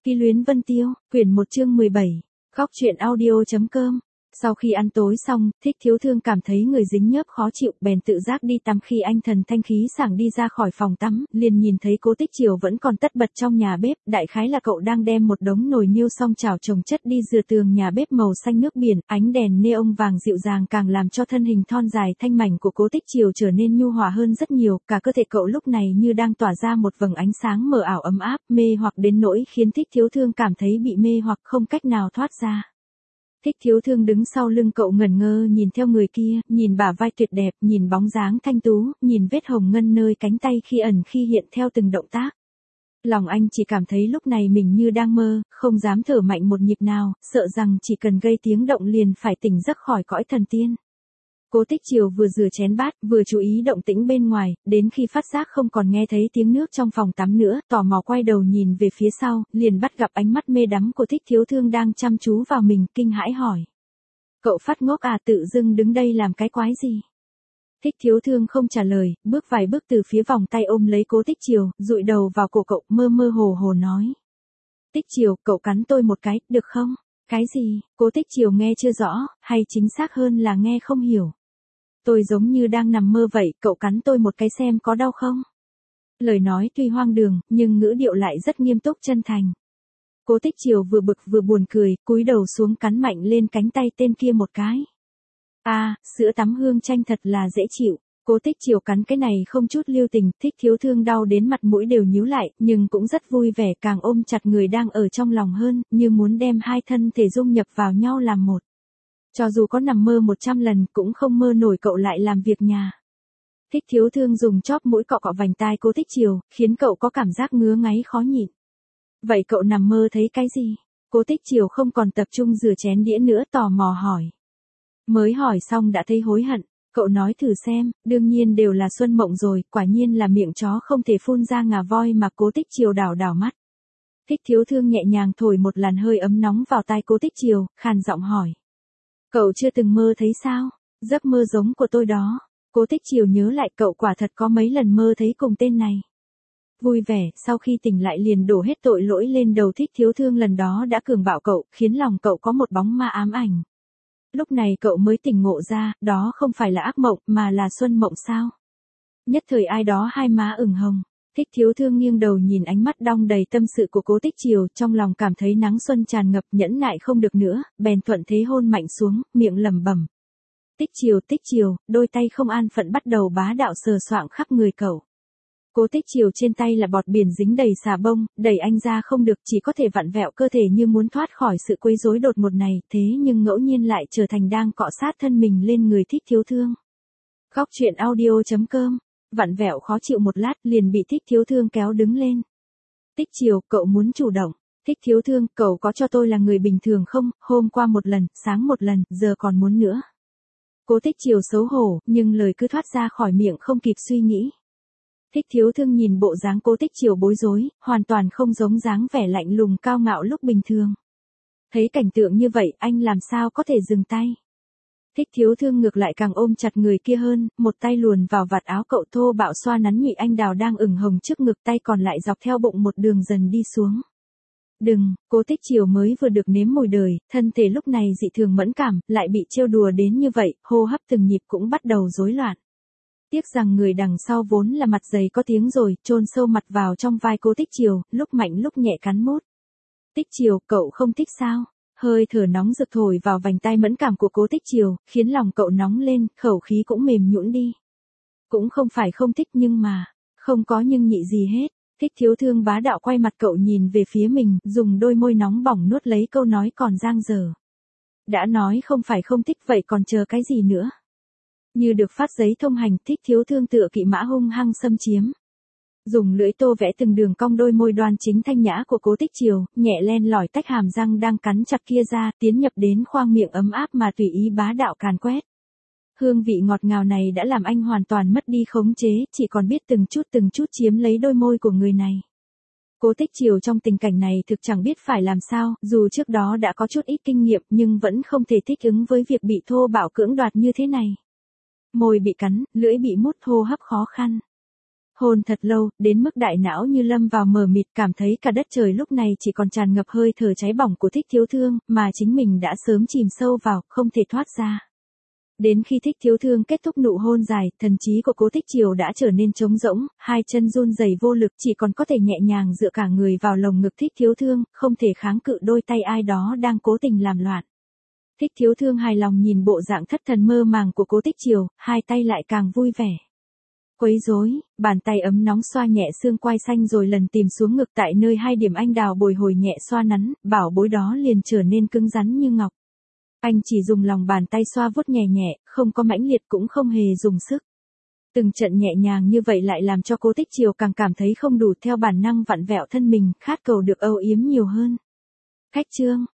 Ký luyến Vân Tiêu, quyển 1 chương 17, góc truyện audio.com. Sau khi ăn tối xong, Thích Thiếu Thương cảm thấy người dính nhớp khó chịu, bèn tự giác đi tắm. Khi anh thần thanh khí sảng đi ra khỏi phòng tắm, liền nhìn thấy Cố Tích Triều vẫn còn tất bật trong nhà bếp, đại khái là cậu đang đem một đống nồi niêu song chảo chồng chất đi rửa tường nhà bếp màu xanh nước biển, ánh đèn neon vàng dịu dàng càng làm cho thân hình thon dài thanh mảnh của Cố Tích Triều trở nên nhu hòa hơn rất nhiều, cả cơ thể cậu lúc này như đang tỏa ra một vầng ánh sáng mờ ảo ấm áp, mê hoặc đến nỗi khiến Thích Thiếu Thương cảm thấy bị mê hoặc không cách nào thoát ra. Thích Thiếu Thương đứng sau lưng cậu ngẩn ngơ nhìn theo người kia, nhìn bả vai tuyệt đẹp, nhìn bóng dáng thanh tú, nhìn vết hồng ngân nơi cánh tay khi ẩn khi hiện theo từng động tác. Lòng anh chỉ cảm thấy lúc này mình như đang mơ, không dám thở mạnh một nhịp nào, sợ rằng chỉ cần gây tiếng động liền phải tỉnh giấc khỏi cõi thần tiên. Cố Tích Triều vừa rửa chén bát, vừa chú ý động tĩnh bên ngoài, đến khi phát giác không còn nghe thấy tiếng nước trong phòng tắm nữa, tò mò quay đầu nhìn về phía sau, liền bắt gặp ánh mắt mê đắm của Thích Thiếu Thương đang chăm chú vào mình, kinh hãi hỏi. Cậu phát ngốc à, tự dưng đứng đây làm cái quái gì? Thích Thiếu Thương không trả lời, bước vài bước từ phía vòng tay ôm lấy Cố Tích Triều, dụi đầu vào cổ cậu, mơ mơ hồ hồ nói. Tích Triều, cậu cắn tôi một cái, được không? Cái gì? Cố Tích Triều nghe chưa rõ, hay chính xác hơn là nghe không hiểu. Tôi giống như đang nằm mơ vậy, cậu cắn tôi một cái xem có đau không? Lời nói tuy hoang đường, nhưng ngữ điệu lại rất nghiêm túc chân thành. Cố Tích Triều vừa bực vừa buồn cười, cúi đầu xuống cắn mạnh lên cánh tay tên kia một cái. Sữa tắm hương chanh thật là dễ chịu. Cố Tích Triều cắn cái này không chút lưu tình, Thích Thiếu Thương đau đến mặt mũi đều nhíu lại, nhưng cũng rất vui vẻ, càng ôm chặt người đang ở trong lòng hơn, như muốn đem hai thân thể dung nhập vào nhau làm một. Cho dù có nằm mơ 100 lần cũng không mơ nổi cậu lại làm việc nhà. Thích Thiếu Thương dùng chóp mũi cọ cọ vành tai Cố Tích Triều, khiến cậu có cảm giác ngứa ngáy khó nhịn. Vậy cậu nằm mơ thấy cái gì? Cố Tích Triều không còn tập trung rửa chén đĩa nữa, tò mò hỏi. Mới hỏi xong đã thấy hối hận. Cậu nói thử xem, đương nhiên đều là xuân mộng rồi, quả nhiên là miệng chó không thể phun ra ngà voi mà. Cố Tích Triều đảo đảo mắt. Thích Thiếu Thương nhẹ nhàng thổi một làn hơi ấm nóng vào tai Cố Tích Triều, khàn giọng hỏi. Cậu chưa từng mơ thấy sao? Giấc mơ giống của tôi đó. Cố Tích Triều nhớ lại cậu quả thật có mấy lần mơ thấy cùng tên này. Vui vẻ, sau khi tỉnh lại liền đổ hết tội lỗi lên đầu Thích Thiếu Thương lần đó đã cường bạo cậu, khiến lòng cậu có một bóng ma ám ảnh. Lúc này cậu mới tỉnh ngộ ra, đó không phải là ác mộng, mà là xuân mộng sao? Nhất thời ai đó hai má ửng hồng. Thích Thiếu Thương nghiêng đầu nhìn ánh mắt đong đầy tâm sự của Cố Tích Triều, trong lòng cảm thấy nắng xuân tràn ngập, nhẫn nại không được nữa, bèn thuận thế hôn mạnh xuống, miệng lẩm bẩm. Tích Triều, đôi tay không an phận bắt đầu bá đạo sờ soạng khắp người cậu. Cố Tích Triều trên tay là bọt biển dính đầy xà bông, đẩy anh ra không được, chỉ có thể vặn vẹo cơ thể như muốn thoát khỏi sự quấy rối đột ngột này, thế nhưng ngẫu nhiên lại trở thành đang cọ sát thân mình lên người Thích Thiếu Thương. Góc truyện audio.com. Vặn vẹo khó chịu một lát liền bị Thích Thiếu Thương kéo đứng lên. Tích Triều, cậu muốn chủ động. Thích Thiếu Thương, cậu có cho tôi là người bình thường không? Hôm qua một lần, sáng một lần, giờ còn muốn nữa. Cố Tích Triều xấu hổ, nhưng lời cứ thoát ra khỏi miệng không kịp suy nghĩ. Thích Thiếu Thương nhìn bộ dáng Cố Tích Triều bối rối, hoàn toàn không giống dáng vẻ lạnh lùng cao ngạo lúc bình thường. Thấy cảnh tượng như vậy, anh làm sao có thể dừng tay. Thích Thiếu Thương ngược lại càng ôm chặt người kia hơn, một tay luồn vào vạt áo cậu thô bạo xoa nắn nhụy anh đào đang ửng hồng trước ngực, tay còn lại dọc theo bụng một đường dần đi xuống. Đừng, Cố Tích Triều mới vừa được nếm mùi đời, thân thể lúc này dị thường mẫn cảm, lại bị trêu đùa đến như vậy, hô hấp từng nhịp cũng bắt đầu rối loạn. Tiếc rằng người đằng sau vốn là mặt dày có tiếng rồi, chôn sâu mặt vào trong vai Cố Tích Triều, lúc mạnh lúc nhẹ cắn mút. Tích Triều, cậu không thích sao? Hơi thở nóng rực thổi vào vành tai mẫn cảm của Cố Tích Triều, khiến lòng cậu nóng lên, khẩu khí cũng mềm nhũn đi. Cũng không phải không thích nhưng mà, không có nhưng nhị gì hết. Thích Thiếu Thương bá đạo quay mặt cậu nhìn về phía mình, dùng đôi môi nóng bỏng nuốt lấy câu nói còn dang dở. Đã nói không phải không thích vậy còn chờ cái gì nữa? Như được phát giấy thông hành, Thích Thiếu Thương tựa kỵ mã hung hăng xâm chiếm. Dùng lưỡi tô vẽ từng đường cong đôi môi đoan chính thanh nhã của Cố Tích Triều, nhẹ len lỏi tách hàm răng đang cắn chặt kia ra, tiến nhập đến khoang miệng ấm áp mà tùy ý bá đạo càn quét. Hương vị ngọt ngào này đã làm anh hoàn toàn mất đi khống chế, chỉ còn biết từng chút chiếm lấy đôi môi của người này. Cố Tích Triều trong tình cảnh này thực chẳng biết phải làm sao, dù trước đó đã có chút ít kinh nghiệm nhưng vẫn không thể thích ứng với việc bị thô bạo cưỡng đoạt như thế này. Môi bị cắn, lưỡi bị mút, hô hấp khó khăn. Hôn thật lâu, đến mức đại não như lâm vào mờ mịt, cảm thấy cả đất trời lúc này chỉ còn tràn ngập hơi thở cháy bỏng của Thích Thiếu Thương, mà chính mình đã sớm chìm sâu vào, không thể thoát ra. Đến khi Thích Thiếu Thương kết thúc nụ hôn dài, thần trí của Cố Tích Triều đã trở nên trống rỗng, hai chân run rẩy vô lực, chỉ còn có thể nhẹ nhàng dựa cả người vào lồng ngực Thích Thiếu Thương, không thể kháng cự đôi tay ai đó đang cố tình làm loạn. Thích Thiếu Thương hài lòng nhìn bộ dạng thất thần mơ màng của Cố Tích Triều, hai tay lại càng vui vẻ. Quấy rối, bàn tay ấm nóng xoa nhẹ xương quai xanh rồi lần tìm xuống ngực tại nơi hai điểm anh đào bồi hồi nhẹ xoa nắn, bảo bối đó liền trở nên cứng rắn như ngọc. Anh chỉ dùng lòng bàn tay xoa vuốt nhẹ nhẹ, không có mãnh liệt cũng không hề dùng sức. Từng trận nhẹ nhàng như vậy lại làm cho Cố Tích Triều càng cảm thấy không đủ, theo bản năng vặn vẹo thân mình, khát cầu được âu yếm nhiều hơn. Khách trương,